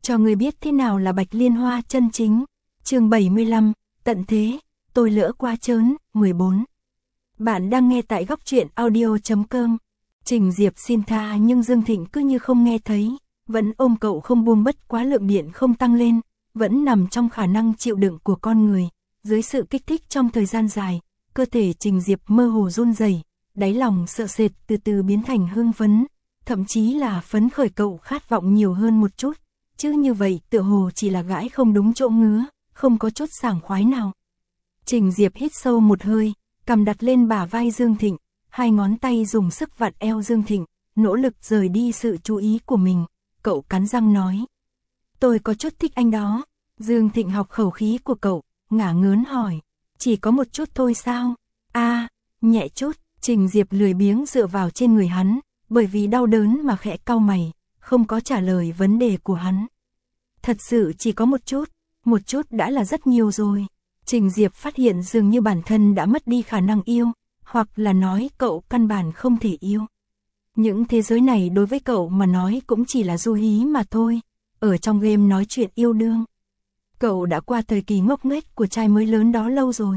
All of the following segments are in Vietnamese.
cho ngươi biết thế nào là Bạch Liên Hoa chân chính. Chương 75, tận thế, tôi lỡ qua trớn, 14. Bạn đang nghe tại góc truyện audio.com. Trình Diệp xin tha nhưng Dương Thịnh cứ như không nghe thấy, vẫn ôm cậu không buông, bất quá lượng điện không tăng lên, vẫn nằm trong khả năng chịu đựng của con người. Dưới sự kích thích trong thời gian dài, cơ thể Trình Diệp mơ hồ run rẩy, đáy lòng sợ sệt từ từ biến thành hưng phấn, thậm chí là phấn khởi. Cậu khát vọng nhiều hơn một chút, chứ như vậy tựa hồ chỉ là gãi không đúng chỗ ngứa, không có chút sảng khoái nào. Trình Diệp hít sâu một hơi, cầm đặt lên bả vai Dương Thịnh, hai ngón tay dùng sức vặn eo Dương Thịnh, nỗ lực rời đi sự chú ý của mình. Cậu cắn răng nói: tôi có chút thích anh đó. Dương Thịnh học khẩu khí của cậu, ngả ngớn hỏi: chỉ có một chút thôi sao? Nhẹ chút. Trình Diệp lười biếng dựa vào trên người hắn, bởi vì đau đớn mà khẽ cau mày, không có trả lời vấn đề của hắn. Thật sự chỉ có một chút đã là rất nhiều rồi. Trình Diệp phát hiện dường như bản thân đã mất đi khả năng yêu, hoặc là nói cậu căn bản không thể yêu. Những thế giới này đối với cậu mà nói cũng chỉ là du hí mà thôi, ở trong game nói chuyện yêu đương. Cậu đã qua thời kỳ ngốc nghếch của trai mới lớn đó lâu rồi.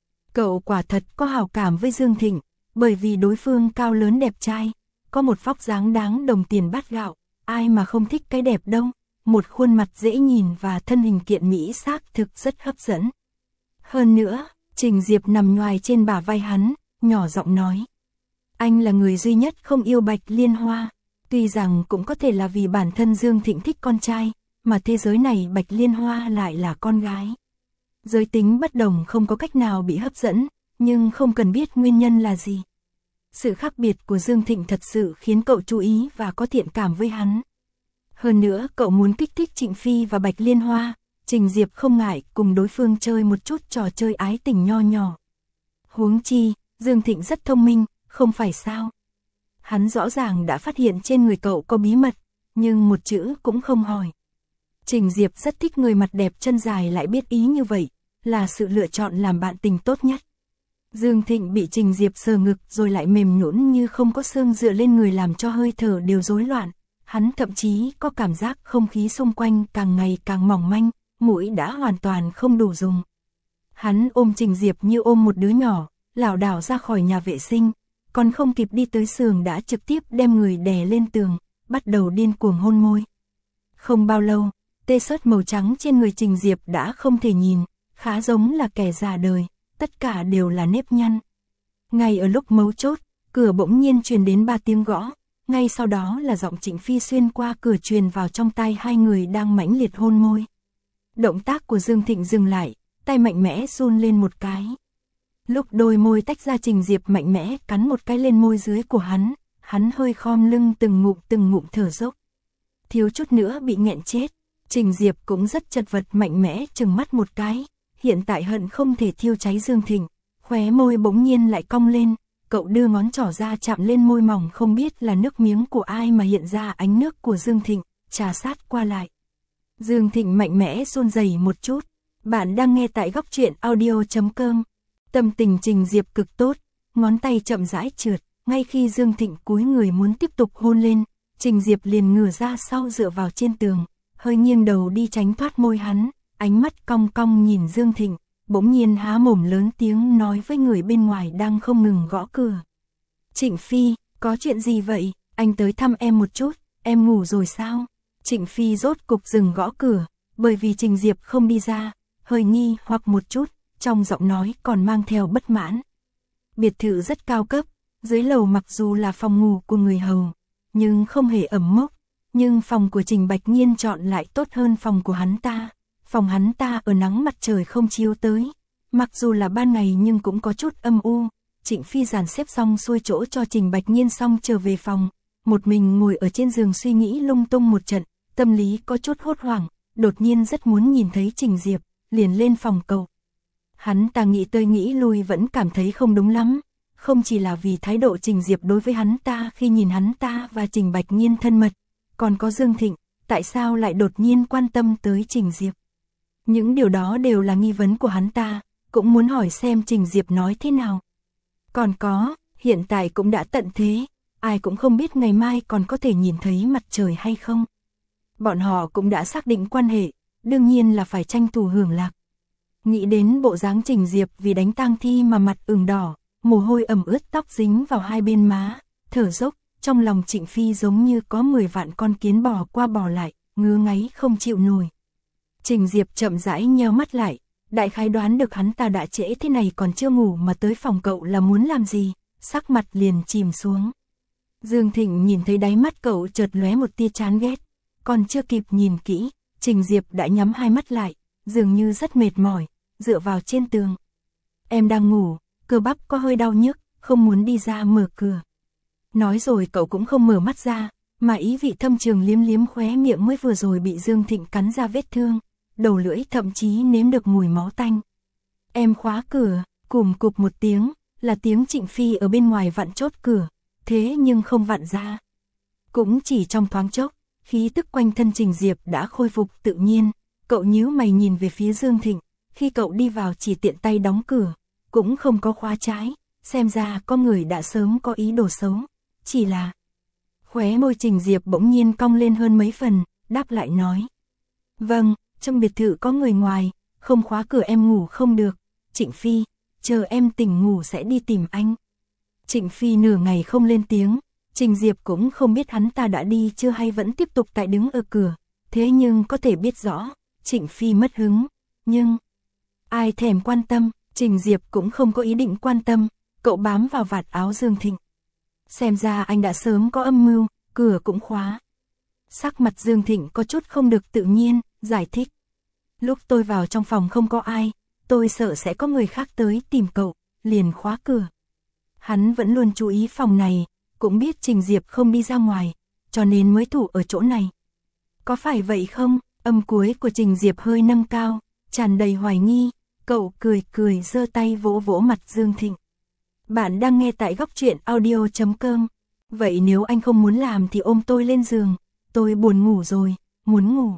Cậu quả thật có hảo cảm với Dương Thịnh, bởi vì đối phương cao lớn đẹp trai, có một vóc dáng đáng đồng tiền bát gạo, ai mà không thích cái đẹp đâu, một khuôn mặt dễ nhìn và thân hình kiện mỹ xác thực rất hấp dẫn. Hơn nữa, Trình Diệp nằm nhoài trên bả vai hắn, nhỏ giọng nói: anh là người duy nhất không yêu Bạch Liên Hoa, tuy rằng cũng có thể là vì bản thân Dương Thịnh thích con trai, mà thế giới này Bạch Liên Hoa lại là con gái. Giới tính bất đồng không có cách nào bị hấp dẫn, nhưng không cần biết nguyên nhân là gì. Sự khác biệt của Dương Thịnh thật sự khiến cậu chú ý và có thiện cảm với hắn. Hơn nữa cậu muốn kích thích Trịnh Phi và Bạch Liên Hoa, Trình Diệp không ngại cùng đối phương chơi một chút trò chơi ái tình nho nhỏ. Huống chi, Dương Thịnh rất thông minh, không phải sao? Hắn rõ ràng đã phát hiện trên người cậu có bí mật, nhưng một chữ cũng không hỏi. Trình Diệp rất thích người mặt đẹp chân dài lại biết ý như vậy, là sự lựa chọn làm bạn tình tốt nhất. Dương Thịnh bị Trình Diệp sờ ngực rồi lại mềm nhũn như không có xương dựa lên người, làm cho hơi thở đều rối loạn. Hắn thậm chí có cảm giác không khí xung quanh càng ngày càng mỏng manh, mũi đã hoàn toàn không đủ dùng. Hắn ôm Trình Diệp như ôm một đứa nhỏ, lảo đảo ra khỏi nhà vệ sinh, còn không kịp đi tới giường đã trực tiếp đem người đè lên tường, bắt đầu điên cuồng hôn môi. Không bao lâu, t-shirt màu trắng trên người Trình Diệp đã không thể nhìn, khá giống là kẻ già đời, tất cả đều là nếp nhăn. Ngay ở lúc mấu chốt, cửa bỗng nhiên truyền đến 3 tiếng gõ, ngay sau đó là giọng Trịnh Phi xuyên qua cửa truyền vào trong tai hai người đang mãnh liệt hôn môi. Động tác của Dương Thịnh dừng lại, tay mạnh mẽ run lên một cái. Lúc đôi môi tách ra, Trình Diệp mạnh mẽ cắn một cái lên môi dưới của hắn hơi khom lưng từng ngụm thở dốc. Thiếu chút nữa bị nghẹn chết. Trình Diệp cũng rất chật vật, mạnh mẽ trừng mắt một cái, hiện tại hận không thể thiêu cháy Dương Thịnh, khóe môi bỗng nhiên lại cong lên, cậu đưa ngón trỏ ra chạm lên môi mỏng không biết là nước miếng của ai mà hiện ra ánh nước của Dương Thịnh, trà sát qua lại. Dương Thịnh mạnh mẽ run rẩy một chút. Bạn đang nghe tại góc truyện audio.com. Tâm tình Trình Diệp cực tốt, ngón tay chậm rãi trượt, ngay khi Dương Thịnh cúi người muốn tiếp tục hôn lên, Trình Diệp liền ngửa ra sau dựa vào trên tường, hơi nghiêng đầu đi tránh thoát môi hắn, ánh mắt cong cong nhìn Dương Thịnh, bỗng nhiên há mồm lớn tiếng nói với người bên ngoài đang không ngừng gõ cửa: Trịnh Phi, có chuyện gì vậy? Anh tới thăm em một chút, em ngủ rồi sao? Trịnh Phi rốt cục dừng gõ cửa, bởi vì Trình Diệp không đi ra, hơi nghi hoặc một chút, trong giọng nói còn mang theo bất mãn. Biệt thự rất cao cấp, dưới lầu mặc dù là phòng ngủ của người hầu, nhưng không hề ẩm mốc, nhưng phòng của Trình Bạch Nhiên chọn lại tốt hơn phòng của hắn ta. Phòng hắn ta ở nắng mặt trời không chiếu tới, mặc dù là ban ngày nhưng cũng có chút âm u. Trịnh Phi dàn xếp xong xuôi chỗ cho Trình Bạch Nhiên xong trở về phòng, một mình ngồi ở trên giường suy nghĩ lung tung một trận, tâm lý có chút hốt hoảng, đột nhiên rất muốn nhìn thấy Trình Diệp, liền lên phòng cầu. Hắn ta nghĩ tới nghĩ lui vẫn cảm thấy không đúng lắm, không chỉ là vì thái độ Trình Diệp đối với hắn ta khi nhìn hắn ta và Trình Bạch Nhiên thân mật, còn có Dương Thịnh, tại sao lại đột nhiên quan tâm tới Trình Diệp. Những điều đó đều là nghi vấn của hắn ta, cũng muốn hỏi xem Trình Diệp nói thế nào. Còn có, hiện tại cũng đã tận thế, ai cũng không biết ngày mai còn có thể nhìn thấy mặt trời hay không. bọn họ cũng đã xác định quan hệ, đương nhiên là phải tranh thủ hưởng lạc. Nghĩ đến bộ dáng Trình Diệp vì đánh tang thi mà mặt ửng đỏ, mồ hôi ẩm ướt tóc dính vào hai bên má, thở dốc, trong lòng Trịnh Phi giống như có 10 vạn con kiến bò qua bò lại, ngứa ngáy không chịu nổi. Trình Diệp chậm rãi nheo mắt lại, đại khái đoán được hắn ta đã trễ thế này còn chưa ngủ mà tới phòng cậu là muốn làm gì, sắc mặt liền chìm xuống. Dương Thịnh nhìn thấy đáy mắt cậu chợt lóe một tia chán ghét, còn chưa kịp nhìn kỹ, Trình Diệp đã nhắm hai mắt lại, dường như rất mệt mỏi, dựa vào trên tường. Em đang ngủ, cơ bắp có hơi đau nhức, không muốn đi ra mở cửa. Nói rồi cậu cũng không mở mắt ra, mà ý vị thâm trường liếm liếm khóe miệng mới vừa rồi bị Dương Thịnh cắn ra vết thương, đầu lưỡi thậm chí nếm được mùi máu tanh. Em khóa cửa, cùm cụp một tiếng, là tiếng Trịnh Phi ở bên ngoài vặn chốt cửa, thế nhưng không vặn ra. Cũng chỉ trong thoáng chốc, khí tức quanh thân Trình Diệp đã khôi phục tự nhiên, cậu nhíu mày nhìn về phía Dương Thịnh, khi cậu đi vào chỉ tiện tay đóng cửa, cũng không có khóa trái, xem ra có người đã sớm có ý đồ xấu, chỉ là... Khóe môi Trình Diệp bỗng nhiên cong lên hơn mấy phần, đáp lại nói. Vâng, trong biệt thự có người ngoài, không khóa cửa em ngủ không được, Trịnh Phi, chờ em tỉnh ngủ sẽ đi tìm anh. Trịnh Phi nửa ngày không lên tiếng, Trình Diệp cũng không biết hắn ta đã đi chưa hay vẫn tiếp tục tại đứng ở cửa, thế nhưng có thể biết rõ, Trịnh Phi mất hứng, nhưng... Ai thèm quan tâm, Trình Diệp cũng không có ý định quan tâm, cậu bám vào vạt áo Dương Thịnh. Xem ra anh đã sớm có âm mưu, cửa cũng khóa. Sắc mặt Dương Thịnh có chút không được tự nhiên, giải thích. Lúc tôi vào trong phòng không có ai, tôi sợ sẽ có người khác tới tìm cậu, liền khóa cửa. Hắn vẫn luôn chú ý phòng này, cũng biết Trình Diệp không đi ra ngoài, cho nên mới thủ ở chỗ này. Có phải vậy không? Âm cuối của Trình Diệp hơi nâng cao, tràn đầy hoài nghi, cậu cười cười giơ tay vỗ vỗ mặt Dương Thịnh. Bạn đang nghe tại góc truyện audio.com. Vậy nếu anh không muốn làm thì ôm tôi lên giường, tôi buồn ngủ rồi, muốn ngủ.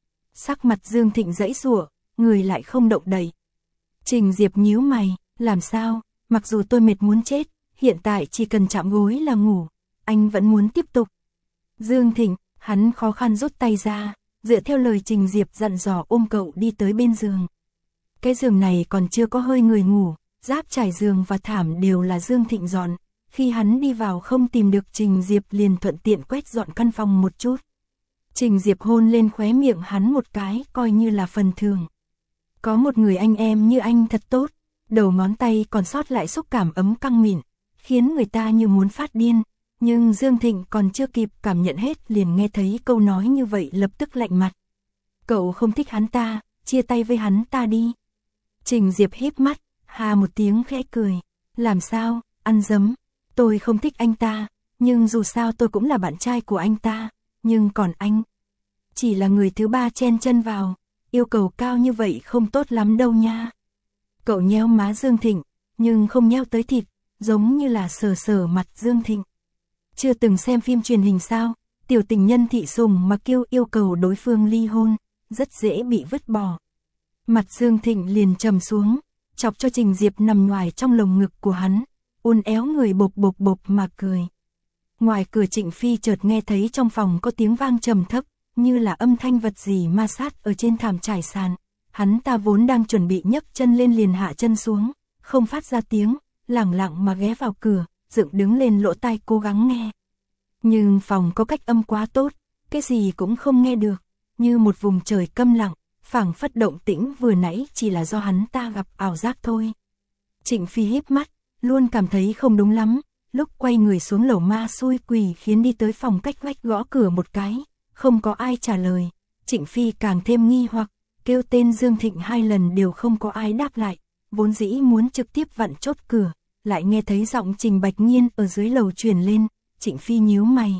Sắc mặt Dương Thịnh giãy giụa, người lại không động đậy. Trình Diệp nhíu mày, làm sao, mặc dù tôi mệt muốn chết, hiện tại chỉ cần chạm gối là ngủ, anh vẫn muốn tiếp tục. Dương Thịnh, hắn khó khăn rút tay ra, dựa theo lời Trình Diệp dặn dò ôm cậu đi tới bên giường. Cái giường này còn chưa có hơi người ngủ, giáp trải giường và thảm đều là Dương Thịnh dọn, khi hắn đi vào không tìm được Trình Diệp liền thuận tiện quét dọn căn phòng một chút. Trình Diệp hôn lên khóe miệng hắn một cái coi như là phần thưởng. Có một người anh em như anh thật tốt, đầu ngón tay còn sót lại xúc cảm ấm căng mịn, khiến người ta như muốn phát điên, nhưng Dương Thịnh còn chưa kịp cảm nhận hết liền nghe thấy câu nói như vậy lập tức lạnh mặt. Cậu không thích hắn ta, chia tay với hắn ta đi. Trình Diệp híp mắt, hà một tiếng khẽ cười, làm sao, ăn dấm, tôi không thích anh ta, nhưng dù sao tôi cũng là bạn trai của anh ta, nhưng còn anh, chỉ là người thứ ba chen chân vào, yêu cầu cao như vậy không tốt lắm đâu nha. Cậu nhéo má Dương Thịnh, nhưng không nhéo tới thịt, giống như là sờ sờ mặt Dương Thịnh. Chưa từng xem phim truyền hình sao, tiểu tình nhân thị sùng mà kêu yêu cầu đối phương ly hôn, rất dễ bị vứt bỏ. Mặt Dương Thịnh liền trầm xuống, chọc cho Trình Diệp nằm ngoài trong lồng ngực của hắn, uốn éo người bộp bộp bộp mà cười. Ngoài cửa Trịnh Phi chợt nghe thấy trong phòng có tiếng vang trầm thấp, như là âm thanh vật gì ma sát ở trên thảm trải sàn. Hắn ta vốn đang chuẩn bị nhấc chân lên liền hạ chân xuống, không phát ra tiếng, lẳng lặng mà ghé vào cửa, dựng đứng lên lỗ tai cố gắng nghe. Nhưng phòng có cách âm quá tốt, cái gì cũng không nghe được, như một vùng trời câm lặng, phảng phất động tĩnh vừa nãy chỉ là do hắn ta gặp ảo giác thôi. Trịnh Phi híp mắt, luôn cảm thấy không đúng lắm, lúc quay người xuống lầu ma xui quỷ khiến đi tới phòng cách vách gõ cửa một cái, không có ai trả lời. Trịnh Phi càng thêm nghi hoặc, kêu tên Dương Thịnh 2 lần đều không có ai đáp lại, vốn dĩ muốn trực tiếp vặn chốt cửa, lại nghe thấy giọng Trình Bạch Nhiên ở dưới lầu truyền lên. Trịnh Phi nhíu mày,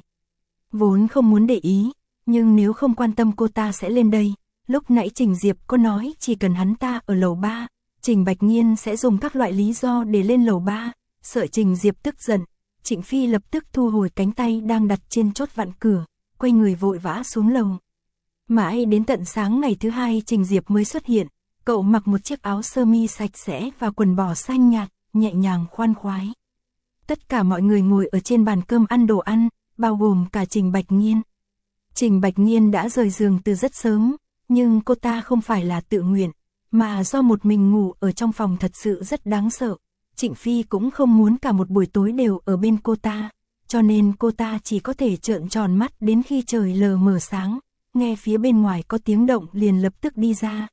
vốn không muốn để ý, nhưng nếu không quan tâm cô ta sẽ lên đây. Lúc nãy Trình Diệp có nói chỉ cần hắn ta ở lầu 3, Trình Bạch Nhiên sẽ dùng các loại lý do để lên lầu 3, sợ Trình Diệp tức giận. Trịnh Phi lập tức thu hồi cánh tay đang đặt trên chốt vặn cửa, quay người vội vã xuống lầu. Mãi đến tận sáng ngày thứ 2 Trình Diệp mới xuất hiện, cậu mặc một chiếc áo sơ mi sạch sẽ và quần bò xanh nhạt, nhẹ nhàng khoan khoái. Tất cả mọi người ngồi ở trên bàn cơm ăn đồ ăn, bao gồm cả Trình Bạch Nhiên. Trình Bạch Nhiên đã rời giường từ rất sớm, nhưng cô ta không phải là tự nguyện, mà do một mình ngủ ở trong phòng thật sự rất đáng sợ. Trịnh Phi cũng không muốn cả một buổi tối đều ở bên cô ta, cho nên cô ta chỉ có thể trợn tròn mắt đến khi trời lờ mờ sáng, nghe phía bên ngoài có tiếng động liền lập tức đi ra.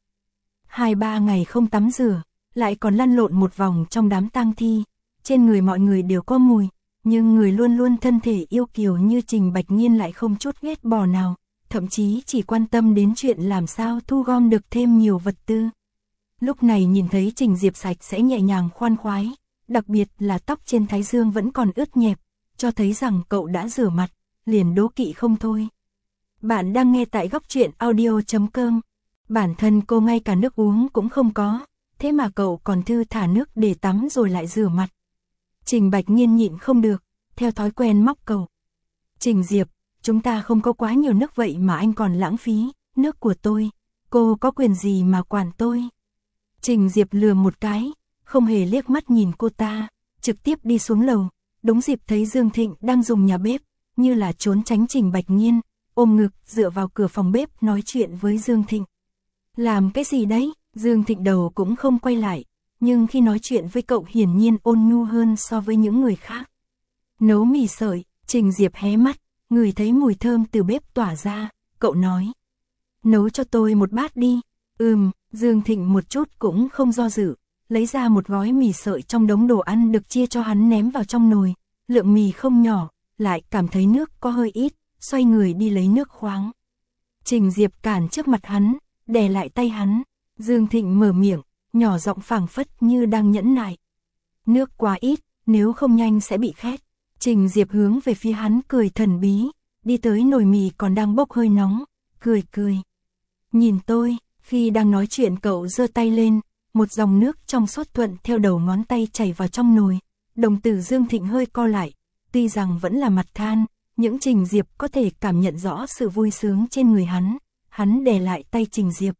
2-3 ngày không tắm rửa, lại còn lăn lộn một vòng trong đám tang thi, trên người mọi người đều có mùi, nhưng người luôn luôn thân thể yêu kiều như Trình Bạch Nhiên lại không chút ghét bỏ nào, thậm chí chỉ quan tâm đến chuyện làm sao thu gom được thêm nhiều vật tư. Lúc này nhìn thấy Trình Diệp sạch sẽ nhẹ nhàng khoan khoái, đặc biệt là tóc trên thái dương vẫn còn ướt nhẹp, cho thấy rằng cậu đã rửa mặt, liền đố kỵ không thôi. Bạn đang nghe tại góc truyện audio.com. Bản thân cô ngay cả nước uống cũng không có, thế mà cậu còn thư thả nước để tắm rồi lại rửa mặt. Trình Bạch Nhiên nhịn không được, theo thói quen móc cậu. Trình Diệp, chúng ta không có quá nhiều nước vậy mà anh còn lãng phí, nước của tôi, cô có quyền gì mà quản tôi. Trình Diệp lừa một cái, không hề liếc mắt nhìn cô ta, trực tiếp đi xuống lầu, đúng dịp thấy Dương Thịnh đang dùng nhà bếp, như là trốn tránh Trình Bạch Nhiên, ôm ngực dựa vào cửa phòng bếp nói chuyện với Dương Thịnh. Làm cái gì đấy? Dương Thịnh đầu cũng không quay lại, nhưng khi nói chuyện với cậu hiển nhiên ôn nhu hơn so với những người khác. Nấu mì sợi, Trình Diệp hé mắt, ngửi thấy mùi thơm từ bếp tỏa ra, cậu nói. Nấu cho tôi một bát đi. Dương Thịnh một chút cũng không do dự, lấy ra một gói mì sợi trong đống đồ ăn được chia cho hắn ném vào trong nồi, lượng mì không nhỏ, lại cảm thấy nước có hơi ít, xoay người đi lấy nước khoáng. Trình Diệp cản trước mặt hắn, đè lại tay hắn, Dương Thịnh mở miệng, nhỏ giọng phảng phất như đang nhẫn nại. Nước quá ít, nếu không nhanh sẽ bị khét. Trình Diệp hướng về phía hắn cười thần bí, đi tới nồi mì còn đang bốc hơi nóng, cười. Nhìn tôi, khi đang nói chuyện cậu giơ tay lên, một dòng nước trong suốt thuận theo đầu ngón tay chảy vào trong nồi, đồng tử Dương Thịnh hơi co lại, tuy rằng vẫn là mặt than, những Trình Diệp có thể cảm nhận rõ sự vui sướng trên người hắn đè lại tay Trình Diệp.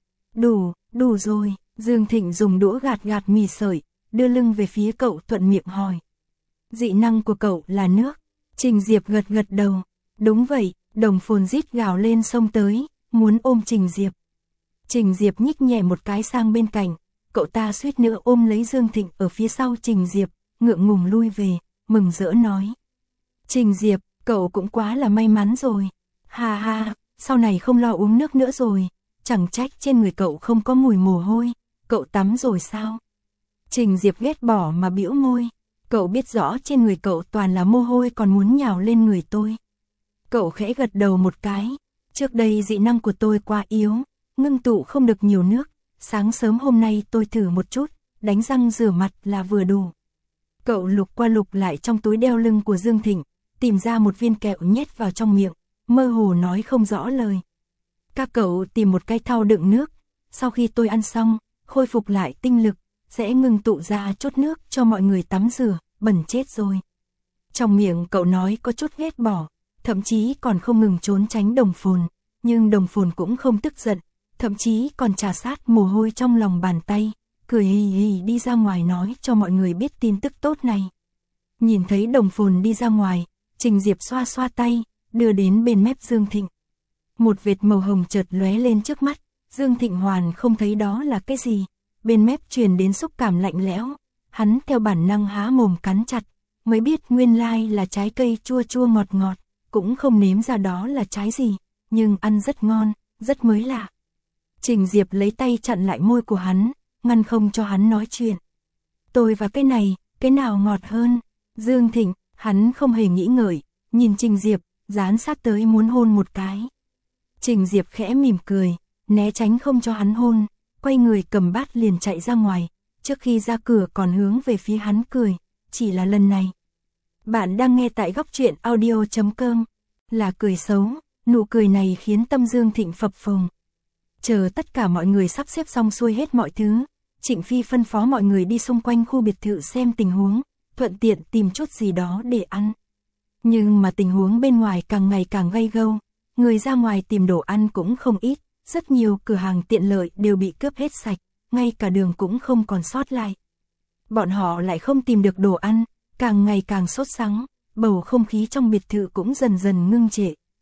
Đủ rồi, Dương Thịnh dùng đũa gạt mì sợi, đưa lưng về phía cậu thuận miệng hỏi. Dị năng của cậu là nước. Trình Diệp gật đầu. Đúng vậy, Đồng Phồn rít gào lên xông tới, muốn ôm Trình Diệp. Trình Diệp nhích nhẹ một cái sang bên cạnh, cậu ta suýt nữa ôm lấy Dương Thịnh ở phía sau Trình Diệp, ngượng ngùng lui về, mừng rỡ nói. Trình Diệp, cậu cũng quá là may mắn rồi. Ha, sau này không lo uống nước nữa rồi, chẳng trách trên người cậu không có mùi mồ hôi, cậu tắm rồi sao? Trình Diệp ghét bỏ mà bĩu môi, cậu biết rõ trên người cậu toàn là mồ hôi còn muốn nhào lên người tôi. Cậu khẽ gật đầu một cái, trước đây dị năng của tôi quá yếu, ngưng tụ không được nhiều nước, sáng sớm hôm nay tôi thử một chút, đánh răng rửa mặt là vừa đủ. Cậu lục qua lục lại trong túi đeo lưng của Dương Thịnh, tìm ra một viên kẹo nhét vào trong miệng, mơ hồ nói không rõ lời. Các cậu tìm một cái thau đựng nước, sau khi tôi ăn xong, khôi phục lại tinh lực, sẽ ngừng tụ ra chút nước cho mọi người tắm rửa, bẩn chết rồi. Trong miệng cậu nói có chút ghét bỏ, thậm chí còn không ngừng trốn tránh Đồng Phồn, nhưng Đồng Phồn cũng không tức giận, thậm chí còn trà sát mồ hôi trong lòng bàn tay, cười hì đi ra ngoài nói cho mọi người biết tin tức tốt này. Nhìn thấy Đồng Phồn đi ra ngoài, Trình Diệp xoa tay, đưa đến bên mép Dương Thịnh. Một vệt màu hồng chợt lóe lên trước mắt, Dương Thịnh hoàn không thấy đó là cái gì, bên mép truyền đến xúc cảm lạnh lẽo, hắn theo bản năng há mồm cắn chặt, mới biết nguyên lai là trái cây chua ngọt, cũng không nếm ra đó là trái gì, nhưng ăn rất ngon, rất mới lạ. Trình Diệp lấy tay chặn lại môi của hắn, ngăn không cho hắn nói chuyện. Tôi và cái này, cái nào ngọt hơn? Dương Thịnh, hắn không hề nghĩ ngợi, nhìn Trình Diệp, dán sát tới muốn hôn một cái. Trình Diệp khẽ mỉm cười, né tránh không cho hắn hôn, quay người cầm bát liền chạy ra ngoài, trước khi ra cửa còn hướng về phía hắn cười, chỉ là lần này. Bạn đang nghe tại góc truyện audio.com, là cười xấu, nụ cười này khiến tâm Dương Thịnh phập phồng. Chờ tất cả mọi người sắp xếp xong xuôi hết mọi thứ, Trịnh Phi phân phó mọi người đi xung quanh khu biệt thự xem tình huống, thuận tiện tìm chút gì đó để ăn. Nhưng mà tình huống bên ngoài càng ngày càng gay gâu, người ra ngoài tìm đồ ăn cũng không ít, rất nhiều cửa hàng tiện lợi đều bị cướp hết sạch, ngay cả đường cũng không còn sót lại. Bọn họ lại không tìm được đồ ăn, càng ngày càng sốt sắng, bầu không khí trong biệt thự cũng dần dần ngưng trệ,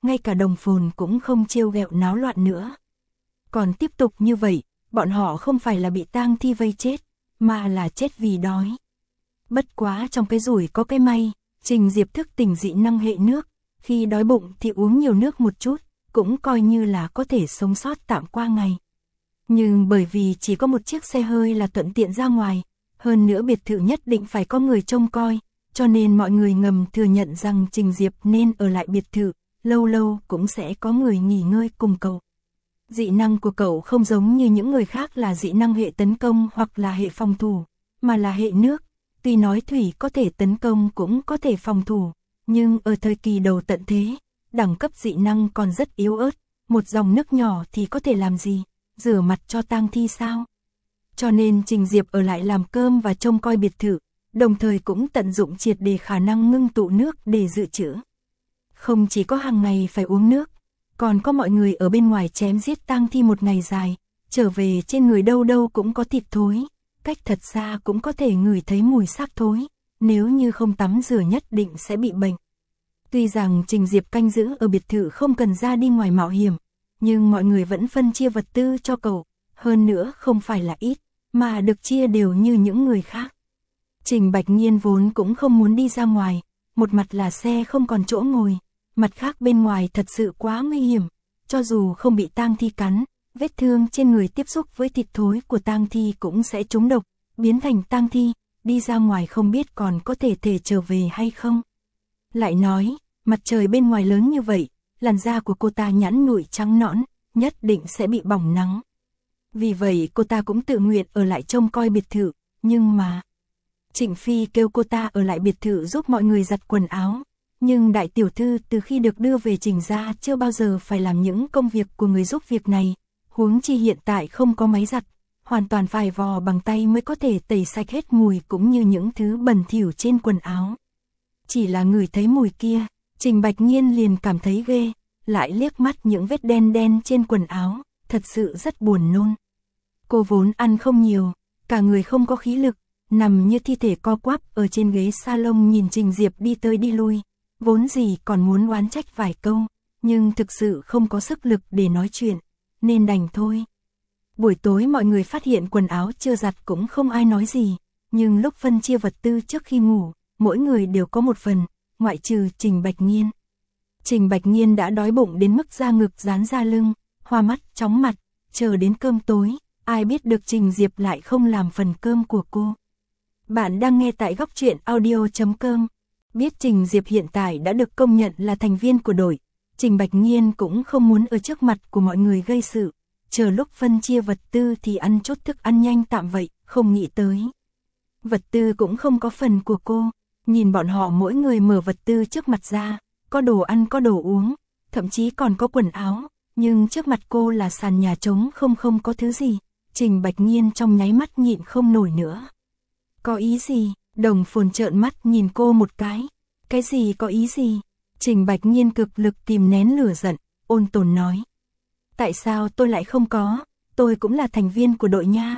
ngay cả Đồng Phồn cũng không trêu ghẹo náo loạn nữa. Còn tiếp tục như vậy, bọn họ không phải là bị tang thi vây chết, mà là chết vì đói. Bất quá trong cái rủi có cái may, Trình Diệp thức tỉnh dị năng hệ nước, khi đói bụng thì uống nhiều nước một chút, cũng coi như là có thể sống sót tạm qua ngày. Nhưng bởi vì chỉ có một chiếc xe hơi là thuận tiện ra ngoài, hơn nữa biệt thự nhất định phải có người trông coi, cho nên mọi người ngầm thừa nhận rằng Trình Diệp nên ở lại biệt thự, lâu lâu cũng sẽ có người nghỉ ngơi cùng cậu. Dị năng của cậu không giống như những người khác là dị năng hệ tấn công hoặc là hệ phòng thủ, mà là hệ nước. Tuy nói thủy có thể tấn công cũng có thể phòng thủ, nhưng ở thời kỳ đầu tận thế, đẳng cấp dị năng còn rất yếu ớt, một dòng nước nhỏ thì có thể làm gì, rửa mặt cho tang thi sao? Cho nên Trình Diệp ở lại làm cơm và trông coi biệt thự, đồng thời cũng tận dụng triệt để khả năng ngưng tụ nước để dự trữ. Không chỉ có hàng ngày phải uống nước, còn có mọi người ở bên ngoài chém giết tang thi một ngày dài, trở về trên người đâu đâu cũng có thịt thối, cách thật xa cũng có thể ngửi thấy mùi xác thối, nếu như không tắm rửa nhất định sẽ bị bệnh. Tuy rằng Trình Diệp canh giữ ở biệt thự không cần ra đi ngoài mạo hiểm, nhưng mọi người vẫn phân chia vật tư cho cậu, hơn nữa không phải là ít, mà được chia đều như những người khác. Trình Bạch Nhiên vốn cũng không muốn đi ra ngoài, một mặt là xe không còn chỗ ngồi, mặt khác bên ngoài thật sự quá nguy hiểm, cho dù không bị tang thi cắn, vết thương trên người tiếp xúc với thịt thối của tang thi cũng sẽ trúng độc, biến thành tang thi, đi ra ngoài không biết còn có thể trở về hay không. Lại nói, mặt trời bên ngoài lớn như vậy, làn da của cô ta nhẵn nhụi trắng nõn, nhất định sẽ bị bỏng nắng. Vì vậy cô ta cũng tự nguyện ở lại trông coi biệt thự, nhưng mà Trịnh Phi kêu cô ta ở lại biệt thự giúp mọi người giặt quần áo, nhưng đại tiểu thư từ khi được đưa về Trình gia chưa bao giờ phải làm những công việc của người giúp việc này, huống chi hiện tại không có máy giặt, hoàn toàn phải vò bằng tay mới có thể tẩy sạch hết mùi cũng như những thứ bẩn thỉu trên quần áo. Chỉ là ngửi thấy mùi kia, Trình Bạch Nhiên liền cảm thấy ghê, lại liếc mắt những vết đen đen trên quần áo, thật sự rất buồn nôn. Cô vốn ăn không nhiều, cả người không có khí lực, nằm như thi thể co quắp ở trên ghế salon nhìn Trình Diệp đi tới đi lui, vốn gì còn muốn oán trách vài câu, nhưng thực sự không có sức lực để nói chuyện, nên đành thôi. Buổi tối mọi người phát hiện quần áo chưa giặt cũng không ai nói gì, nhưng lúc phân chia vật tư trước khi ngủ, mỗi người đều có một phần, ngoại trừ Trình Bạch Nhiên. Trình Bạch Nhiên đã đói bụng đến mức da ngực dán ra lưng, hoa mắt, chóng mặt, chờ đến cơm tối, ai biết được Trình Diệp lại không làm phần cơm của cô. Bạn đang nghe tại góc truyện audio.com. Biết Trình Diệp hiện tại đã được công nhận là thành viên của đội, Trình Bạch Nhiên cũng không muốn ở trước mặt của mọi người gây sự, chờ lúc phân chia vật tư thì ăn chút thức ăn nhanh tạm vậy, không nghĩ tới. Vật tư cũng không có phần của cô, nhìn bọn họ mỗi người mở vật tư trước mặt ra, có đồ ăn có đồ uống, thậm chí còn có quần áo, nhưng trước mặt cô là sàn nhà trống không có thứ gì, Trình Bạch Nhiên trong nháy mắt nhịn không nổi nữa. Có ý gì? Đồng Phồn trợn mắt nhìn cô một cái gì có ý gì? Trình Bạch Nhiên cực lực kìm nén lửa giận, ôn tồn nói. Tại sao tôi lại không có, tôi cũng là thành viên của đội nha.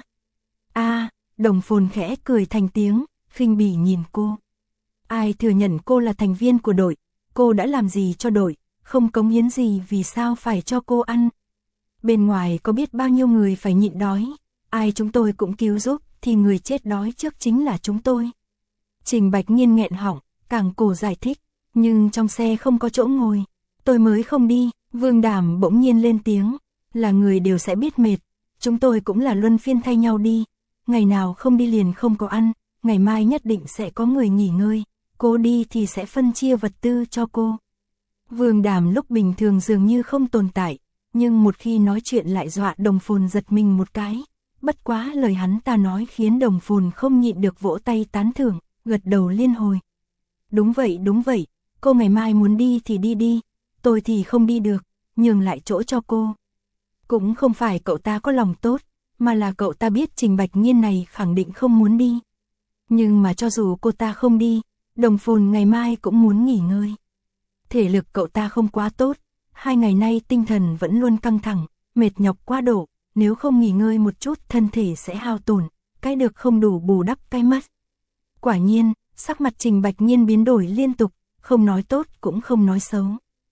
Đồng Phồn khẽ cười thành tiếng, khinh bỉ nhìn cô. Ai thừa nhận cô là thành viên của đội, cô đã làm gì cho đội, không cống hiến gì vì sao phải cho cô ăn. Bên ngoài có biết bao nhiêu người phải nhịn đói, ai chúng tôi cũng cứu giúp thì người chết đói trước chính là chúng tôi. Trình Bạch Nhiên nghẹn họng, càng cổ giải thích, nhưng trong xe không có chỗ ngồi, tôi mới không đi. Vương Đảm bỗng nhiên lên tiếng, là người đều sẽ biết mệt, chúng tôi cũng là luân phiên thay nhau đi, ngày nào không đi liền không có ăn, ngày mai nhất định sẽ có người nghỉ ngơi, cô đi thì sẽ phân chia vật tư cho cô. Vương Đảm lúc bình thường dường như không tồn tại, nhưng một khi nói chuyện lại dọa Đồng Phồn giật mình một cái, bất quá lời hắn ta nói khiến Đồng Phồn không nhịn được vỗ tay tán thưởng, gật đầu liên hồi. Đúng vậy, cô ngày mai muốn đi thì đi đi, tôi thì không đi được, nhường lại chỗ cho cô. Cũng không phải cậu ta có lòng tốt, mà là cậu ta biết Trình Bạch Nhiên này khẳng định không muốn đi. Nhưng mà cho dù cô ta không đi, Đồng Phồn ngày mai cũng muốn nghỉ ngơi. Thể lực cậu ta không quá tốt, 2 ngày nay tinh thần vẫn luôn căng thẳng, mệt nhọc quá độ, nếu không nghỉ ngơi một chút thân thể sẽ hao tổn, cái được không đủ bù đắp cái mất. Quả nhiên, sắc mặt Trình Bạch Nhiên biến đổi liên tục, không nói tốt cũng không nói xấu.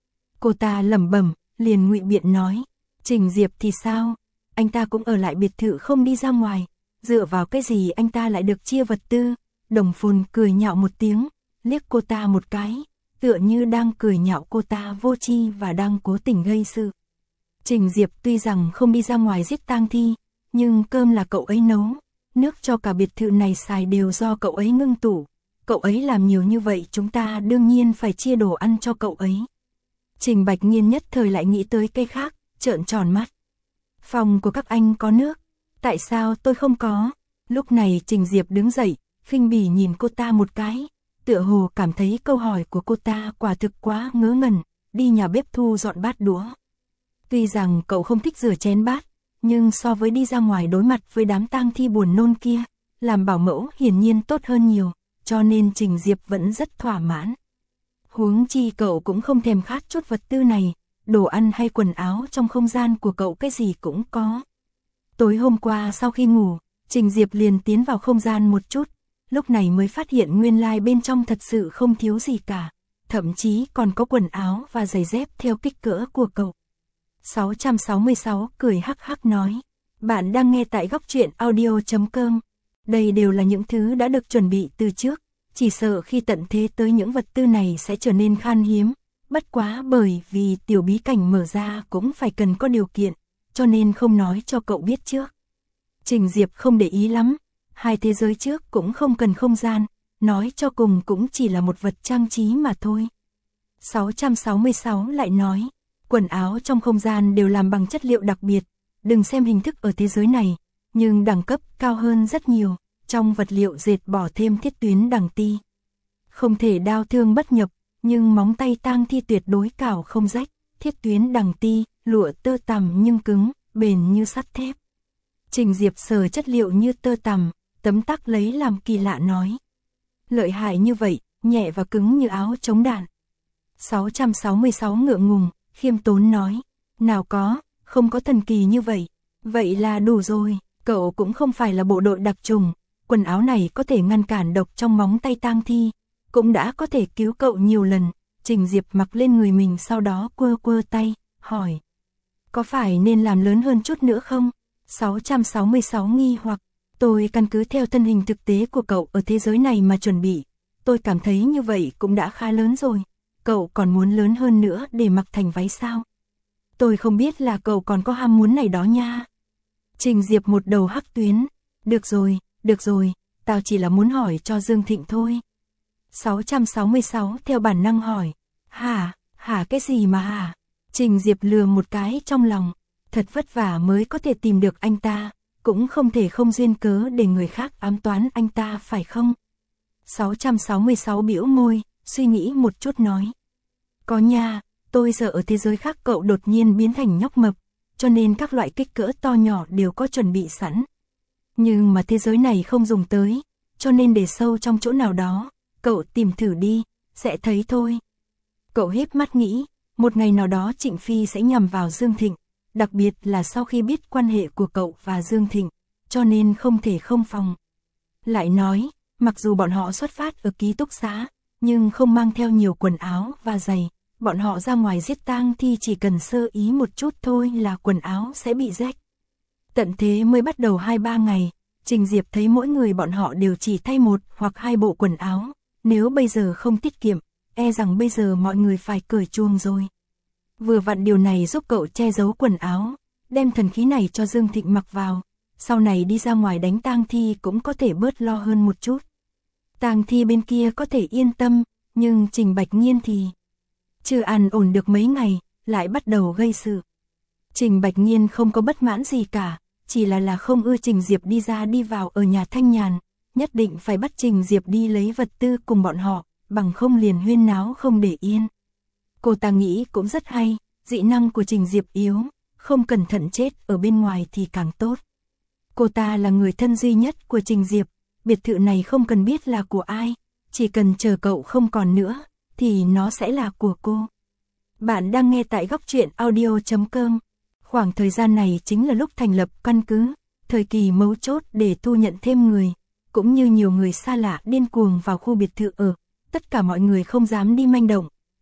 Cô ta lẩm bẩm, liền ngụy biện nói, Trình Diệp thì sao? Anh ta cũng ở lại biệt thự không đi ra ngoài, dựa vào cái gì anh ta lại được chia vật tư? Đồng Phồn cười nhạo một tiếng, liếc cô ta một cái, tựa như đang cười nhạo cô ta vô tri và đang cố tình gây sự. Trình Diệp tuy rằng không đi ra ngoài giết tang thi, nhưng cơm là cậu ấy nấu, nước cho cả biệt thự này xài đều do cậu ấy ngưng tủ. Cậu ấy làm nhiều như vậy chúng ta đương nhiên phải chia đồ ăn cho cậu ấy. Trình Bạch Nghiên nhất thời lại nghĩ tới cái khác, trợn tròn mắt. Phòng của các anh có nước, tại sao tôi không có? Lúc này Trình Diệp đứng dậy, khinh bỉ nhìn cô ta một cái, tựa hồ cảm thấy câu hỏi của cô ta quả thực quá ngớ ngẩn, đi nhà bếp thu dọn bát đũa. Tuy rằng cậu không thích rửa chén bát, nhưng so với đi ra ngoài đối mặt với đám tang thi buồn nôn kia, làm bảo mẫu hiển nhiên tốt hơn nhiều, cho nên Trình Diệp vẫn rất thỏa mãn. Huống chi cậu cũng không thèm khát chút vật tư này, đồ ăn hay quần áo trong không gian của cậu cái gì cũng có. Tối hôm qua sau khi ngủ, Trình Diệp liền tiến vào không gian một chút, lúc này mới phát hiện nguyên lai bên trong thật sự không thiếu gì cả, thậm chí còn có quần áo và giày dép theo kích cỡ của cậu. 666 cười hắc hắc nói, bạn đang nghe tại góc truyện audio.com. Đây đều là những thứ đã được chuẩn bị từ trước, chỉ sợ khi tận thế tới những vật tư này sẽ trở nên khan hiếm, bất quá bởi vì tiểu bí cảnh mở ra cũng phải cần có điều kiện, cho nên không nói cho cậu biết trước. Trình Diệp không để ý lắm, hai thế giới trước cũng không cần không gian, nói cho cùng cũng chỉ là một vật trang trí mà thôi. 666 lại nói, quần áo trong không gian đều làm bằng chất liệu đặc biệt, đừng xem hình thức ở thế giới này, nhưng đẳng cấp cao hơn rất nhiều, trong vật liệu dệt bỏ thêm thiết tuyến đằng ti. Không thể đao thương bất nhập, nhưng móng tay tang thi tuyệt đối cào không rách, thiết tuyến đằng ti, lụa tơ tằm nhưng cứng, bền như sắt thép. Trình Diệp sờ chất liệu như tơ tằm, tấm tắc lấy làm kỳ lạ nói. Lợi hại như vậy, nhẹ và cứng như áo chống đạn. 666 ngượng ngùng, khiêm tốn nói, nào có, không có thần kỳ như vậy, vậy là đủ rồi, cậu cũng không phải là bộ đội đặc trùng, quần áo này có thể ngăn cản độc trong móng tay tang thi, cũng đã có thể cứu cậu nhiều lần. Trình Diệp mặc lên người mình sau đó quơ quơ tay, hỏi, có phải nên làm lớn hơn chút nữa không? 666 nghi hoặc, tôi căn cứ theo thân hình thực tế của cậu ở thế giới này mà chuẩn bị, tôi cảm thấy như vậy cũng đã khá lớn rồi. Cậu còn muốn lớn hơn nữa để mặc thành váy sao? Tôi không biết là cậu còn có ham muốn này đó nha. Trình Diệp một đầu hắc tuyến. Được rồi, tao chỉ là muốn hỏi cho Dương Thịnh thôi. 666 theo bản năng hỏi. Hả cái gì mà hả? Trình Diệp lừa một cái trong lòng. Thật vất vả mới có thể tìm được anh ta, cũng không thể không duyên cớ để người khác ám toán anh ta phải không? 666 bĩu môi, suy nghĩ một chút nói. Có nha, tôi sợ ở thế giới khác cậu đột nhiên biến thành nhóc mập, cho nên các loại kích cỡ to nhỏ đều có chuẩn bị sẵn. Nhưng mà thế giới này không dùng tới, cho nên để sâu trong chỗ nào đó, cậu tìm thử đi, sẽ thấy thôi. Cậu híp mắt nghĩ, một ngày nào đó Trịnh Phi sẽ nhằm vào Dương Thịnh, đặc biệt là sau khi biết quan hệ của cậu và Dương Thịnh, cho nên không thể không phòng. Lại nói, mặc dù bọn họ xuất phát ở ký túc xá, nhưng không mang theo nhiều quần áo và giày, bọn họ ra ngoài giết tang thì chỉ cần sơ ý một chút thôi là quần áo sẽ bị rách. Tận thế mới bắt đầu 2-3 ngày, Trình Diệp thấy mỗi người bọn họ đều chỉ thay một hoặc hai bộ quần áo, nếu bây giờ không tiết kiệm, e rằng bây giờ mọi người phải cởi chuông rồi. Vừa vặn điều này giúp cậu che giấu quần áo, đem thần khí này cho Dương Thịnh mặc vào, sau này đi ra ngoài đánh tang thi cũng có thể bớt lo hơn một chút. Tang thi bên kia có thể yên tâm, nhưng Trình Bạch Nghiên thì chưa an ổn được mấy ngày, lại bắt đầu gây sự. Trình Bạch Nghiên không có bất mãn gì cả, chỉ là không ưa Trình Diệp đi ra đi vào ở nhà Thanh Nhàn, nhất định phải bắt Trình Diệp đi lấy vật tư cùng bọn họ, bằng không liền huyên náo không để yên. Cô ta nghĩ cũng rất hay, dị năng của Trình Diệp yếu, không cẩn thận chết ở bên ngoài thì càng tốt. Cô ta là người thân duy nhất của Trình Diệp, biệt thự này không cần biết là của ai, chỉ cần chờ cậu không còn nữa, thì nó sẽ là của cô. Bạn đang nghe tại góc truyện audio.com. Khoảng thời gian này chính là lúc thành lập căn cứ, thời kỳ mấu chốt để thu nhận thêm người, cũng như nhiều người xa lạ điên cuồng vào khu biệt thự ở, tất cả mọi người không dám đi manh động,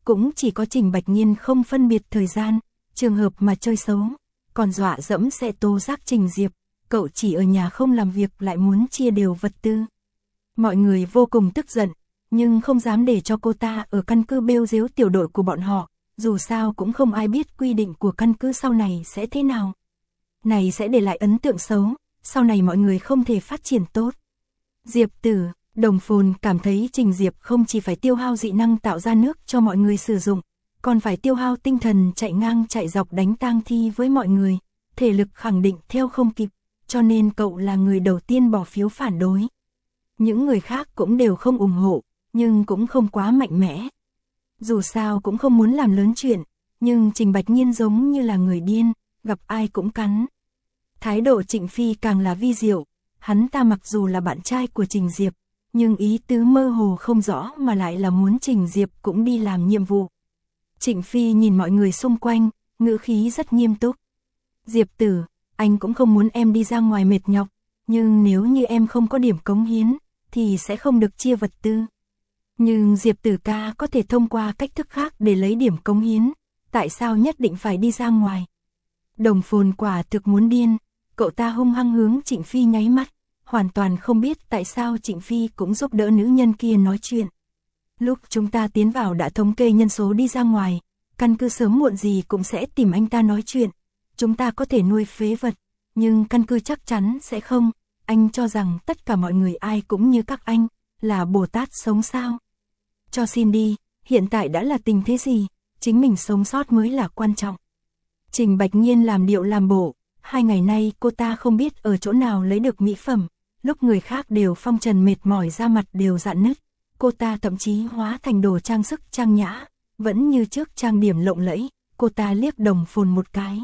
cũng chỉ có Trình Bạch Nhiên không phân biệt thời gian, trường hợp mà chơi xấu, còn dọa dẫm sẽ tố giác Trình Diệp, cậu chỉ ở nhà không làm việc lại muốn chia đều vật tư. Mọi người vô cùng tức giận, nhưng không dám để cho cô ta ở căn cứ bêu dếu tiểu đội của bọn họ, dù sao cũng không ai biết quy định của căn cứ sau này sẽ thế nào. Này sẽ để lại ấn tượng xấu, sau này mọi người không thể phát triển tốt. Diệp Tử, Đồng Phồn cảm thấy Trình Diệp không chỉ phải tiêu hao dị năng tạo ra nước cho mọi người sử dụng, còn phải tiêu hao tinh thần chạy ngang chạy dọc đánh tang thi với mọi người, thể lực khẳng định theo không kịp, cho nên cậu là người đầu tiên bỏ phiếu phản đối. Những người khác cũng đều không ủng hộ, nhưng cũng không quá mạnh mẽ. Dù sao cũng không muốn làm lớn chuyện, nhưng Trình Bạch Nhiên giống như là người điên, gặp ai cũng cắn. Thái độ Trịnh Phi càng là vi diệu, hắn ta mặc dù là bạn trai của Trình Diệp, nhưng ý tứ mơ hồ không rõ mà lại là muốn Trình Diệp cũng đi làm nhiệm vụ. Trịnh Phi nhìn mọi người xung quanh, ngữ khí rất nghiêm túc. Diệp Tử, anh cũng không muốn em đi ra ngoài mệt nhọc, nhưng nếu như em không có điểm cống hiến, thì sẽ không được chia vật tư. Nhưng Diệp Tử ca có thể thông qua cách thức khác để lấy điểm cống hiến, tại sao nhất định phải đi ra ngoài? Đồng Phồn quả thực muốn điên, cậu ta hung hăng hướng Trịnh Phi nháy mắt, hoàn toàn không biết tại sao Trịnh Phi cũng giúp đỡ nữ nhân kia nói chuyện. Lúc chúng ta tiến vào đã thống kê nhân số đi ra ngoài, căn cứ sớm muộn gì cũng sẽ tìm anh ta nói chuyện. Chúng ta có thể nuôi phế vật, nhưng căn cứ chắc chắn sẽ không. Anh cho rằng tất cả mọi người ai cũng như các anh, là Bồ Tát sống sao? Cho xin đi, hiện tại đã là tình thế gì, chính mình sống sót mới là quan trọng. Trình Bạch Nhiên làm điệu làm bộ, 2 ngày nay cô ta không biết ở chỗ nào lấy được mỹ phẩm, lúc người khác đều phong trần mệt mỏi da mặt đều rạn nứt, cô ta thậm chí hóa thành đồ trang sức trang nhã, vẫn như trước trang điểm lộng lẫy, cô ta liếc Đồng Phồn một cái.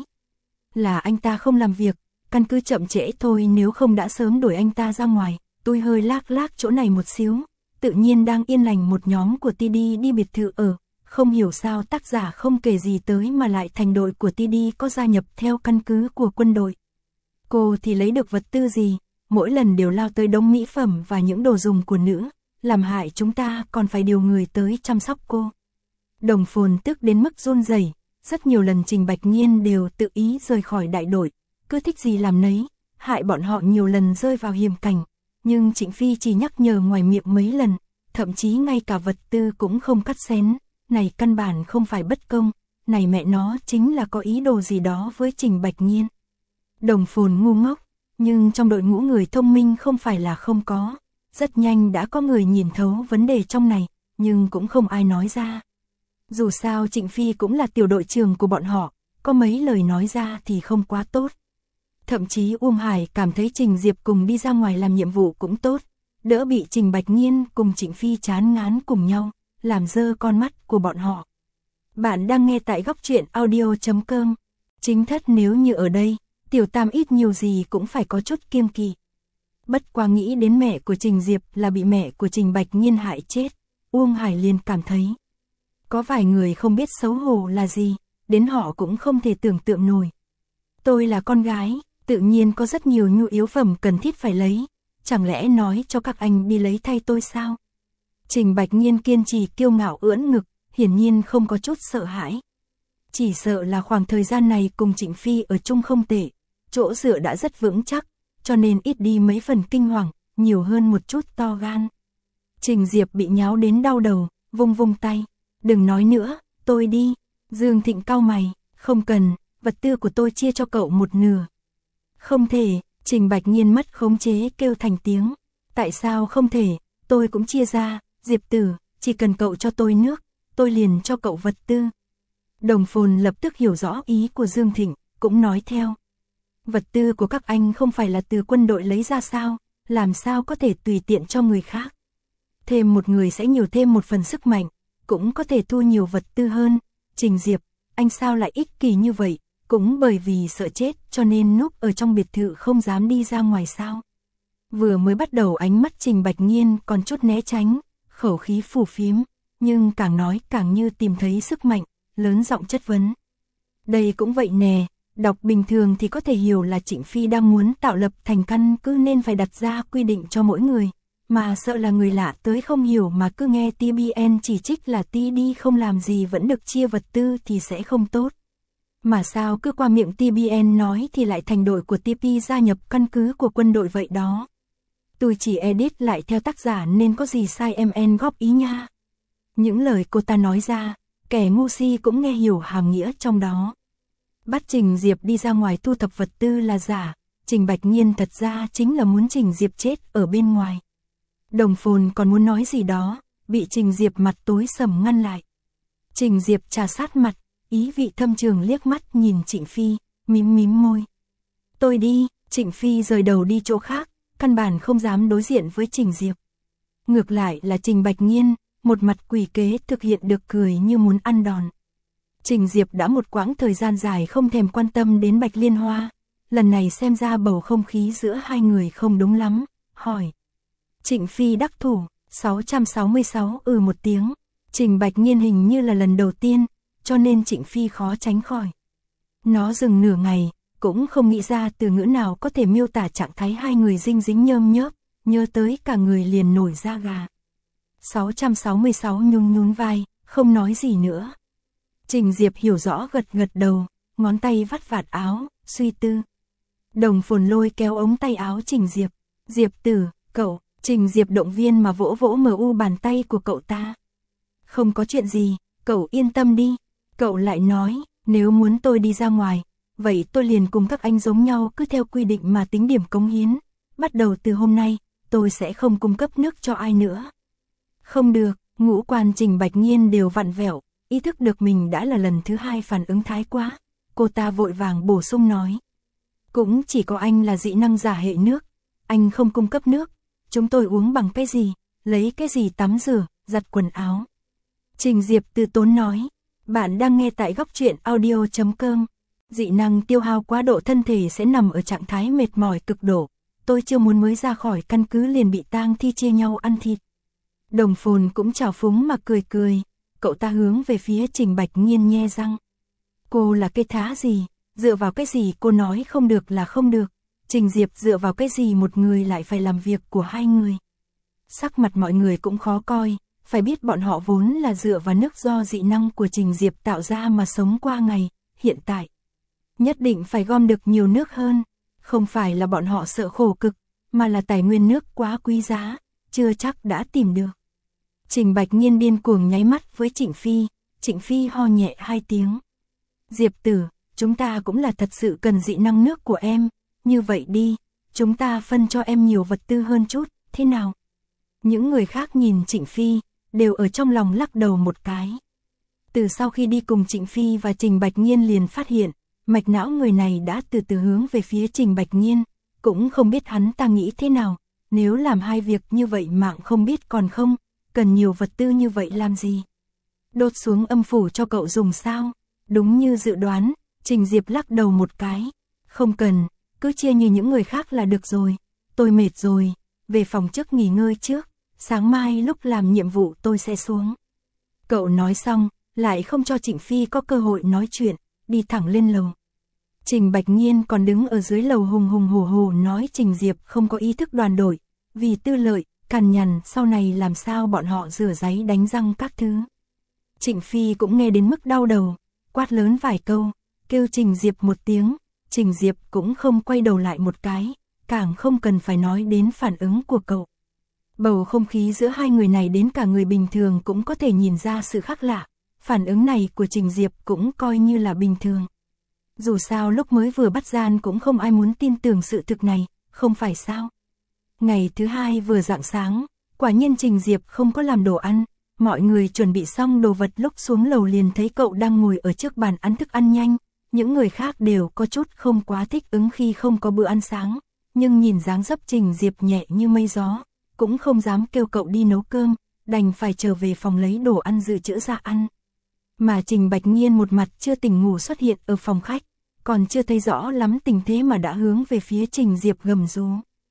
Là anh ta không làm việc, căn cứ chậm trễ thôi, nếu không đã sớm đuổi anh ta ra ngoài. Tôi hơi lác lác chỗ này một xíu, tự nhiên đang yên lành một nhóm của TD đi biệt thự ở, không hiểu sao tác giả không kể gì tới mà lại thành đội của TD có gia nhập theo căn cứ của quân đội. Cô thì lấy được vật tư gì, mỗi lần đều lao tới đống mỹ phẩm và những đồ dùng của nữ, làm hại chúng ta còn phải điều người tới chăm sóc cô. Đồng Phồn tức đến mức run rẩy, rất nhiều lần Trình Bạch Nhiên đều tự ý rời khỏi đại đội, cứ thích gì làm nấy, hại bọn họ nhiều lần rơi vào hiểm cảnh. Nhưng Trịnh Phi chỉ nhắc nhở ngoài miệng mấy lần, thậm chí ngay cả vật tư cũng không cắt xén, này căn bản không phải bất công, này mẹ nó chính là có ý đồ gì đó với Trình Bạch Nhiên. Đồng Phồn ngu ngốc, nhưng trong đội ngũ người thông minh không phải là không có, rất nhanh đã có người nhìn thấu vấn đề trong này, nhưng cũng không ai nói ra. Dù sao Trịnh Phi cũng là tiểu đội trưởng của bọn họ, có mấy lời nói ra thì không quá tốt. Thậm chí Uông Hải cảm thấy Trình Diệp cùng đi ra ngoài làm nhiệm vụ cũng tốt, đỡ bị Trình Bạch Nhiên cùng Trịnh Phi chán ngán cùng nhau, làm dơ con mắt của bọn họ. Bạn đang nghe tại góc truyện audio.com. Chính thất nếu như ở đây, Tiểu Tam ít nhiều gì cũng phải có chút kiêng kỵ. Bất quá nghĩ đến mẹ của Trình Diệp là bị mẹ của Trình Bạch Nhiên hại chết, Uông Hải liền cảm thấy. Có vài người không biết xấu hổ là gì, đến họ cũng không thể tưởng tượng nổi. Tôi là con gái, tự nhiên có rất nhiều nhu yếu phẩm cần thiết phải lấy, chẳng lẽ nói cho các anh đi lấy thay tôi sao? Trình Bạch Nhiên kiên trì kiêu ngạo ưỡn ngực, hiển nhiên không có chút sợ hãi. Chỉ sợ là khoảng thời gian này cùng Trịnh Phi ở chung không tệ, chỗ dựa đã rất vững chắc, cho nên ít đi mấy phần kinh hoàng, nhiều hơn một chút to gan. Trình Diệp bị nháo đến đau đầu, vung vung tay, đừng nói nữa, tôi đi. Dương Thịnh cau mày, không cần, vật tư của tôi chia cho cậu một nửa. Không thể, Trình Bạch Nhiên mất khống chế kêu thành tiếng. Tại sao không thể, tôi cũng chia ra, Diệp Tử, chỉ cần cậu cho tôi nước, tôi liền cho cậu vật tư. Đồng Phồn lập tức hiểu rõ ý của Dương Thịnh, cũng nói theo. Vật tư của các anh không phải là từ quân đội lấy ra sao, làm sao có thể tùy tiện cho người khác. Thêm một người sẽ nhiều thêm một phần sức mạnh, cũng có thể thu nhiều vật tư hơn. Trình Diệp, anh sao lại ích kỷ như vậy, cũng bởi vì sợ chết cho nên núp ở trong biệt thự không dám đi ra ngoài sao. Vừa mới bắt đầu ánh mắt Trình Bạch Nhiên còn chút né tránh, khẩu khí phù phiếm, nhưng càng nói càng như tìm thấy sức mạnh, lớn giọng chất vấn. Đây cũng vậy nè, đọc bình thường thì có thể hiểu là Trịnh Phi đang muốn tạo lập thành căn cứ nên phải đặt ra quy định cho mỗi người, mà sợ là người lạ tới không hiểu mà cứ nghe TBN chỉ trích là Ti đi không làm gì vẫn được chia vật tư thì sẽ không tốt. Mà sao cứ qua miệng TBN nói thì lại thành đội của TP gia nhập căn cứ của quân đội vậy đó. Tôi chỉ edit lại theo tác giả nên có gì sai MN góp ý nha. Những lời cô ta nói ra, kẻ ngu si cũng nghe hiểu hàm nghĩa trong đó. Bắt Trình Diệp đi ra ngoài thu thập vật tư là giả, Trình Bạch Nhiên thật ra chính là muốn Trình Diệp chết ở bên ngoài. Đồng Phồn còn muốn nói gì đó, bị Trình Diệp mặt tối sầm ngăn lại. Trình Diệp trà sát mặt, ý vị thâm trường liếc mắt nhìn Trịnh Phi, mím mím môi. Tôi đi, Trịnh Phi rời đầu đi chỗ khác, căn bản không dám đối diện với Trình Diệp. Ngược lại là Trình Bạch Nhiên, một mặt quỷ kế thực hiện được cười như muốn ăn đòn. Trình Diệp đã một quãng thời gian dài không thèm quan tâm đến Bạch Liên Hoa, lần này xem ra bầu không khí giữa hai người không đúng lắm, hỏi. Trịnh Phi đắc thủ, 666 một tiếng, Trình Bạch Nhiên hình như là lần đầu tiên, cho nên Trịnh Phi khó tránh khỏi. Nó dừng nửa ngày, cũng không nghĩ ra từ ngữ nào có thể miêu tả trạng thái hai người dinh dính nhơm nhớp, nhớ tới cả người liền nổi da gà. 666 nhún nhún vai, không nói gì nữa. Trình Diệp hiểu rõ gật gật đầu, ngón tay vắt vạt áo, suy tư. Đồng Phồn lôi kéo ống tay áo Trình Diệp. Diệp tử, cậu, Trình Diệp động viên mà vỗ vỗ MU bàn tay của cậu ta. Không có chuyện gì, cậu yên tâm đi. Cậu lại nói, nếu muốn tôi đi ra ngoài, vậy tôi liền cùng các anh giống nhau cứ theo quy định mà tính điểm cống hiến. Bắt đầu từ hôm nay, tôi sẽ không cung cấp nước cho ai nữa. Không được, ngũ quan Trình Bạch Nhiên đều vặn vẹo, ý thức được mình đã là lần thứ hai phản ứng thái quá. Cô ta vội vàng bổ sung nói. Cũng chỉ có anh là dị năng giả hệ nước, anh không cung cấp nước. Chúng tôi uống bằng cái gì, lấy cái gì tắm rửa, giặt quần áo. Trình Diệp từ tốn nói. Bạn đang nghe tại góc truyện audio.com. Dị năng tiêu hao quá độ thân thể sẽ nằm ở trạng thái mệt mỏi cực độ. Tôi chưa muốn mới ra khỏi căn cứ liền bị tang thi chia nhau ăn thịt. Đồng Phồn cũng trào phúng mà cười cười. Cậu ta hướng về phía Trình Bạch Nhiên nhe răng. Cô là cái thá gì? Dựa vào cái gì cô nói không được là không được? Trình Diệp dựa vào cái gì một người lại phải làm việc của hai người? Sắc mặt mọi người cũng khó coi. Phải biết bọn họ vốn là dựa vào nước do dị năng của Trình Diệp tạo ra mà sống qua ngày, hiện tại. Nhất định phải gom được nhiều nước hơn, không phải là bọn họ sợ khổ cực, mà là tài nguyên nước quá quý giá, chưa chắc đã tìm được. Trình Bạch Nhiên điên cuồng nháy mắt với Trịnh Phi ho nhẹ hai tiếng. Diệp tử, chúng ta cũng là thật sự cần dị năng nước của em, như vậy đi, chúng ta phân cho em nhiều vật tư hơn chút, thế nào? Những người khác nhìn Trịnh Phi, đều ở trong lòng lắc đầu một cái. Từ sau khi đi cùng Trịnh Phi và Trình Bạch Nhiên liền phát hiện, mạch não người này đã từ từ hướng về phía Trình Bạch Nhiên, cũng không biết hắn ta nghĩ thế nào, nếu làm hai việc như vậy mạng không biết còn không, cần nhiều vật tư như vậy làm gì? Đốt xuống âm phủ cho cậu dùng sao? Đúng như dự đoán, Trình Diệp lắc đầu một cái, không cần, cứ chia như những người khác là được rồi, tôi mệt rồi, về phòng trước nghỉ ngơi trước. Sáng mai lúc làm nhiệm vụ tôi sẽ xuống. Cậu nói xong, lại không cho Trịnh Phi có cơ hội nói chuyện, đi thẳng lên lầu. Trình Bạch Nhiên còn đứng ở dưới lầu hùng hùng hổ hổ nói Trình Diệp không có ý thức đoàn đội, vì tư lợi, cằn nhằn sau này làm sao bọn họ rửa giấy đánh răng các thứ. Trịnh Phi cũng nghe đến mức đau đầu, quát lớn vài câu, kêu Trình Diệp một tiếng, Trình Diệp cũng không quay đầu lại một cái, càng không cần phải nói đến phản ứng của cậu. Bầu không khí giữa hai người này đến cả người bình thường cũng có thể nhìn ra sự khác lạ, phản ứng này của Trình Diệp cũng coi như là bình thường. Dù sao lúc mới vừa bắt gian cũng không ai muốn tin tưởng sự thực này, không phải sao? Ngày thứ hai vừa rạng sáng, quả nhiên Trình Diệp không có làm đồ ăn, mọi người chuẩn bị xong đồ vật lúc xuống lầu liền thấy cậu đang ngồi ở trước bàn ăn thức ăn nhanh, những người khác đều có chút không quá thích ứng khi không có bữa ăn sáng, nhưng nhìn dáng dấp Trình Diệp nhẹ như mây gió, cũng không dám kêu cậu đi nấu cơm, đành phải trở về phòng lấy đồ ăn dự trữ ra ăn. Mà Trình Bạch Nhiên một mặt chưa tỉnh ngủ xuất hiện ở phòng khách, còn chưa thấy rõ lắm tình thế mà đã hướng về phía Trình Diệp gầm rú.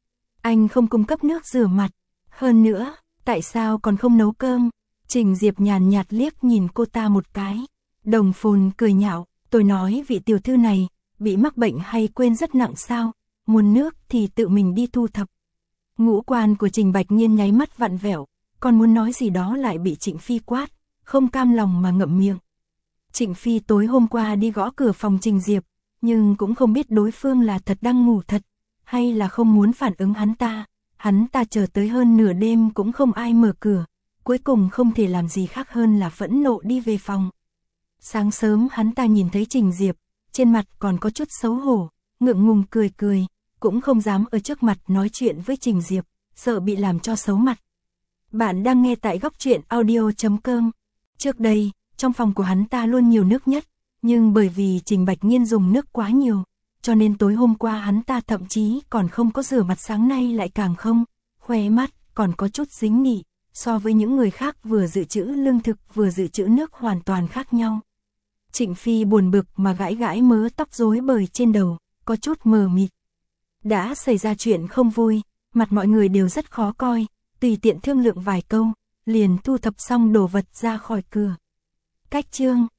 Anh không cung cấp nước rửa mặt, hơn nữa, tại sao còn không nấu cơm? Trình Diệp nhàn nhạt liếc nhìn cô ta một cái. Đồng Phồn cười nhạo, tôi nói vị tiểu thư này, bị mắc bệnh hay quên rất nặng sao, muốn nước thì tự mình đi thu thập. Ngũ quan của Trình Bạch Nhiên nháy mắt vặn vẹo, còn muốn nói gì đó lại bị Trịnh Phi quát, không cam lòng mà ngậm miệng. Trịnh Phi tối hôm qua đi gõ cửa phòng Trình Diệp, nhưng cũng không biết đối phương là thật đang ngủ thật, hay là không muốn phản ứng hắn ta chờ tới hơn nửa đêm cũng không ai mở cửa, cuối cùng không thể làm gì khác hơn là phẫn nộ đi về phòng. Sáng sớm hắn ta nhìn thấy Trình Diệp, trên mặt còn có chút xấu hổ, ngượng ngùng cười cười, cũng không dám ở trước mặt nói chuyện với Trình Diệp, sợ bị làm cho xấu mặt. Bạn đang nghe tại góc truyện audio.com. Trước đây, trong phòng của hắn ta luôn nhiều nước nhất, nhưng bởi vì Trình Bạch Nhiên dùng nước quá nhiều, cho nên tối hôm qua hắn ta thậm chí còn không có rửa mặt, sáng nay lại càng không, khóe mắt còn có chút dính nị, so với những người khác vừa dự trữ lương thực vừa dự trữ nước hoàn toàn khác nhau. Trịnh Phi buồn bực mà gãi gãi mớ tóc rối bời trên đầu, có chút mờ mịt. Đã xảy ra chuyện không vui, mặt mọi người đều rất khó coi, tùy tiện thương lượng vài câu, liền thu thập xong đồ vật ra khỏi cửa. Cách chương